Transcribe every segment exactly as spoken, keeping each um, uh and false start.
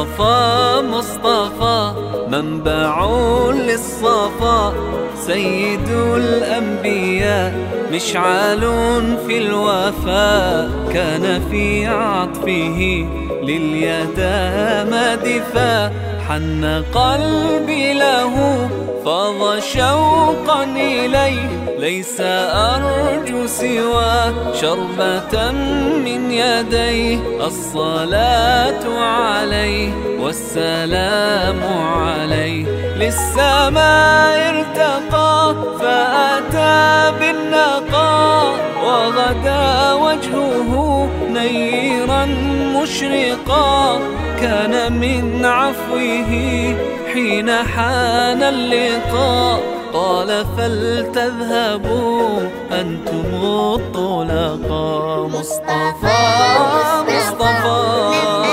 مصطفى مصطفى منبع للصفا، سيد الأنبياء مشعل في الوفاء، كان في عطفه لليتامى دفا، حن قلبي له فاض شوقا إليه، ليس أرجو سوى شربة من يديه، الصلاة عليه والسلام عليه، للسماء ارتقى فأتى بالنقاء، وغدا وجهه نيرا مشرقا، كان من عفوه حين حان اللقاء، قال فلتذهبوا أنتم الطلقاء. مصطفى مصطفى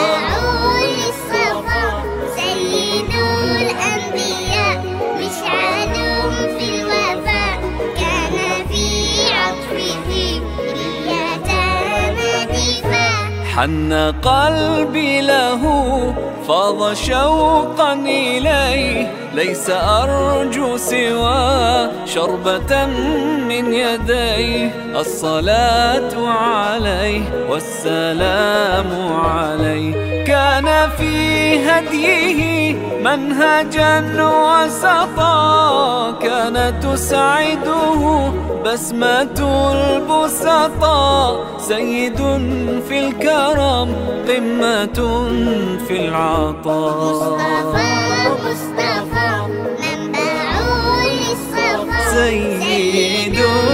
سيد الأنبياء مشعل في الوفاء، كان في عطفه لليتامى دفا، حن قلبي له فاض شوقا إليه، ليس أرجو سوى شربة من يديه، الصلاة عليه والسلام عليه، كان في هديه منهجا وسطا، كانت تسعده بسمة البسطاء، سيد في الكرم قمة في العطاء. مصطفى مصطفى منبع للصفا، سيد